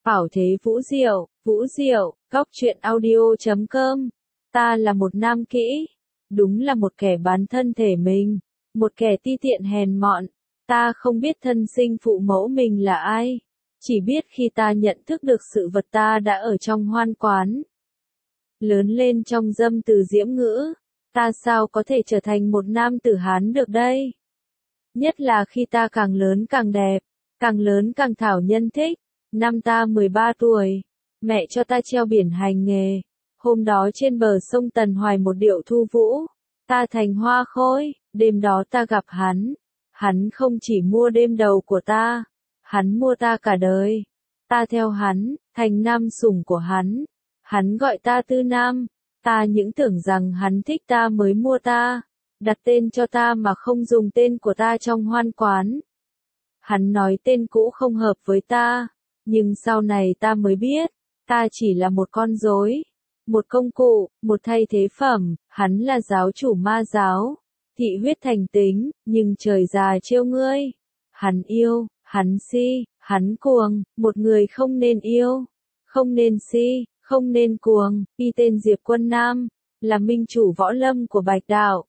Bảo thế Vũ Diệu, góc truyện audio.com. Ta là một nam kỹ, đúng là một kẻ bán thân thể mình, một kẻ ti tiện hèn mọn. Ta không biết thân sinh phụ mẫu mình là ai, chỉ biết khi ta nhận thức được sự vật ta đã ở trong hoan quán, lớn lên trong dâm từ diễm ngữ, ta sao có thể trở thành một nam tử Hán được đây? Nhất là khi ta càng lớn càng đẹp, càng lớn càng thảo nhân thích. Năm ta 13 tuổi, mẹ cho ta treo biển hành nghề. Hôm đó trên bờ sông Tần Hoài một điệu thu vũ, ta thành hoa khôi. Đêm đó ta gặp hắn, hắn không chỉ mua đêm đầu của ta, hắn mua ta cả đời. Ta theo hắn, thành nam sủng của hắn. Hắn gọi ta Tư Nam, ta những tưởng rằng hắn thích ta mới mua ta, đặt tên cho ta mà không dùng tên của ta trong hoan quán. Hắn nói tên cũ không hợp với ta, nhưng sau này ta mới biết, ta chỉ là một con rối, một công cụ, một thay thế phẩm. Hắn là giáo chủ ma giáo, thị huyết thành tính, nhưng trời già trêu ngươi. Hắn yêu, hắn si, hắn cuồng, một người không nên yêu, không nên si, không nên cuồng. Y tên Diệp Quân Nam, là minh chủ võ lâm của Bạch Đạo.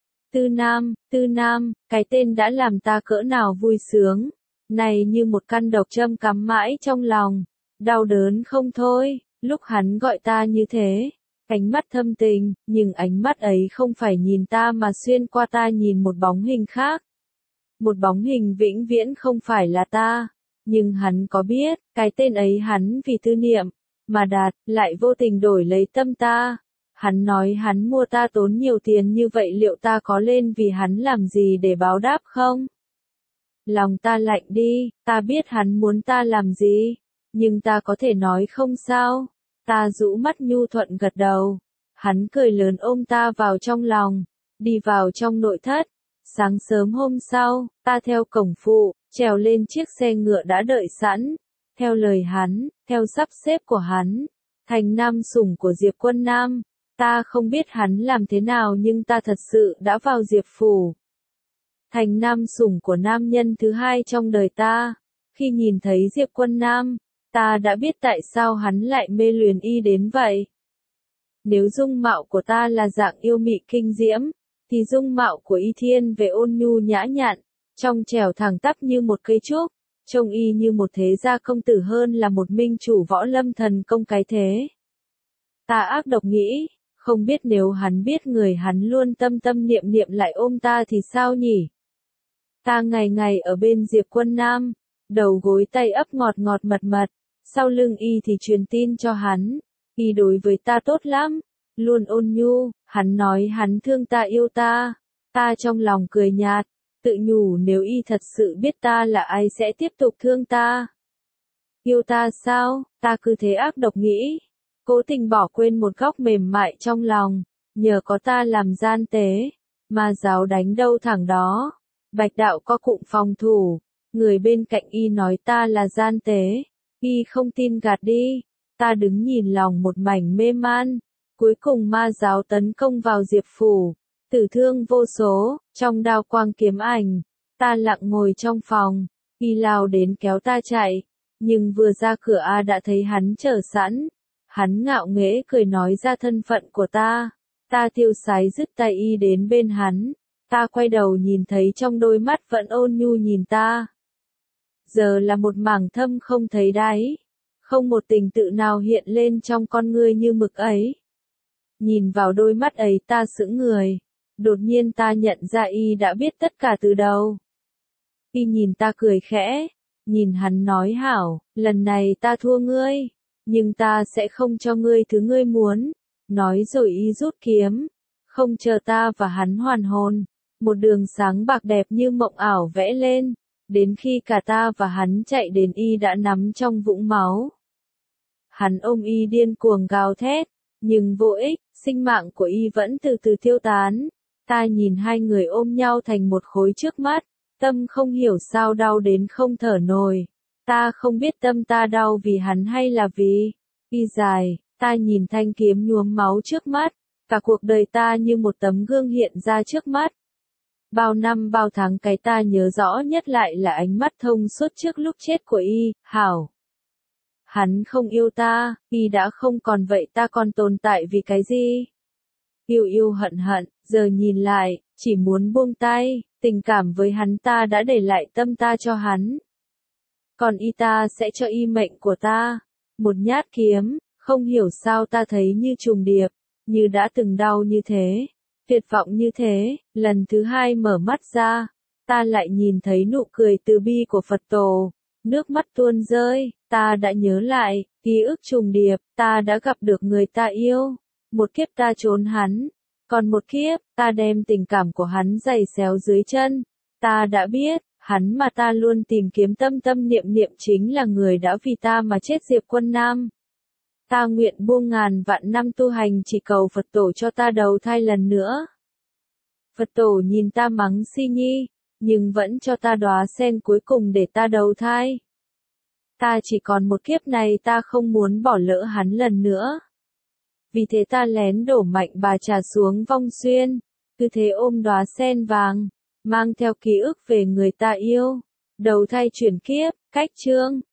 Tư Nam, cái tên đã làm ta cỡ nào vui sướng. Này như một căn độc châm cắm mãi trong lòng, đau đớn không thôi. Lúc hắn gọi ta như thế, ánh mắt thâm tình, nhưng ánh mắt ấy không phải nhìn ta mà xuyên qua ta nhìn một bóng hình khác. Một bóng hình vĩnh viễn không phải là ta, nhưng hắn có biết, cái tên ấy hắn vì tư niệm, mà đạt, lại vô tình đổi lấy tâm ta. Hắn nói hắn mua ta tốn nhiều tiền như vậy, liệu ta có lên vì hắn làm gì để báo đáp không? Lòng ta lạnh đi, ta biết hắn muốn ta làm gì, nhưng ta có thể nói không sao. Ta rũ mắt nhu thuận gật đầu. Hắn cười lớn ôm ta vào trong lòng, đi vào trong nội thất. Sáng sớm hôm sau, ta theo cổng phụ, trèo lên chiếc xe ngựa đã đợi sẵn. Theo lời hắn, theo sắp xếp của hắn, thành nam sủng của Diệp Quân Nam. Ta không biết hắn làm thế nào nhưng ta thật sự đã vào Diệp phủ, thành nam sủng của nam nhân thứ hai trong đời ta. Khi nhìn thấy Diệp Quân Nam, ta đã biết tại sao hắn lại mê luyến y đến vậy. Nếu dung mạo của ta là dạng yêu mị kinh diễm, thì dung mạo của y thiên về ôn nhu nhã nhặn, trong trẻo thẳng tắp như một cây trúc, trông y như một thế gia công tử hơn là một minh chủ võ lâm thần công cái thế. Ta ác độc nghĩ, không biết nếu hắn biết người hắn luôn tâm tâm niệm niệm lại ôm ta thì sao nhỉ? Ta ngày ngày ở bên Diệp Quân Nam, đầu gối tay ấp ngọt ngọt mật mật, sau lưng y thì truyền tin cho hắn, y đối với ta tốt lắm, luôn ôn nhu. Hắn nói hắn thương ta yêu ta, ta trong lòng cười nhạt, tự nhủ nếu y thật sự biết ta là ai sẽ tiếp tục thương ta. Yêu ta sao? Ta cứ thế ác độc nghĩ, cố tình bỏ quên một góc mềm mại trong lòng, nhờ có ta làm gian tế, ma giáo đánh đâu thẳng đó. Bạch Đạo có cụm phòng thủ, người bên cạnh y nói ta là gian tế, y không tin gạt đi. Ta đứng nhìn lòng một mảnh mê man. Cuối cùng ma giáo tấn công vào Diệp phủ, tử thương vô số, trong đao quang kiếm ảnh. Ta lặng ngồi trong phòng, y lao đến kéo ta chạy, nhưng vừa ra cửa đã thấy hắn chờ sẵn. Hắn ngạo nghễ cười nói ra thân phận của ta. Ta tiêu sái dứt tay y đến bên hắn. Ta quay đầu nhìn thấy trong đôi mắt vẫn ôn nhu nhìn ta. Giờ là một mảng thâm không thấy đáy. Không một tình tự nào hiện lên trong con ngươi như mực ấy. Nhìn vào đôi mắt ấy ta sững người. Đột nhiên ta nhận ra y đã biết tất cả từ đầu. Y nhìn ta cười khẽ. Nhìn hắn nói hảo, lần này ta thua ngươi. Nhưng ta sẽ không cho ngươi thứ ngươi muốn. Nói rồi y rút kiếm. Không chờ ta và hắn hoàn hồn. Một đường sáng bạc đẹp như mộng ảo vẽ lên. Đến khi cả ta và hắn chạy đến y đã nắm trong vũng máu. Hắn ôm y điên cuồng gào thét. Nhưng vô ích, sinh mạng của y vẫn từ từ tiêu tán. Ta nhìn hai người ôm nhau thành một khối trước mắt. Tâm không hiểu sao đau đến không thở nổi. Ta không biết tâm ta đau vì hắn hay là vì y dài. Ta nhìn thanh kiếm nhuốm máu trước mắt. Cả cuộc đời ta như một tấm gương hiện ra trước mắt. Bao năm bao tháng cái ta nhớ rõ nhất lại là ánh mắt thông suốt trước lúc chết của y. Hảo. Hắn không yêu ta, y đã không còn vậy ta còn tồn tại vì cái gì? Yêu yêu hận hận, giờ nhìn lại, chỉ muốn buông tay, tình cảm với hắn ta đã để lại tâm ta cho hắn. Còn y ta sẽ cho y mệnh của ta. Một nhát kiếm, không hiểu sao ta thấy như trùng điệp, như đã từng đau như thế, tuyệt vọng như thế, lần thứ hai mở mắt ra, ta lại nhìn thấy nụ cười từ bi của Phật tổ, nước mắt tuôn rơi, ta đã nhớ lại, ký ức trùng điệp, ta đã gặp được người ta yêu, một kiếp ta trốn hắn, còn một kiếp, ta đem tình cảm của hắn giày xéo dưới chân, ta đã biết, hắn mà ta luôn tìm kiếm tâm tâm niệm niệm chính là người đã vì ta mà chết Diệp Quân Nam. Ta nguyện buông ngàn vạn năm tu hành chỉ cầu Phật tổ cho ta đầu thai lần nữa. Phật tổ nhìn ta mắng si nhi, nhưng vẫn cho ta đóa sen cuối cùng để ta đầu thai. Ta chỉ còn một kiếp này ta không muốn bỏ lỡ hắn lần nữa. Vì thế ta lén đổ mạnh bà trà xuống vong xuyên, cứ thế ôm đóa sen vàng, mang theo ký ức về người ta yêu. Đầu thai chuyển kiếp, cách chương.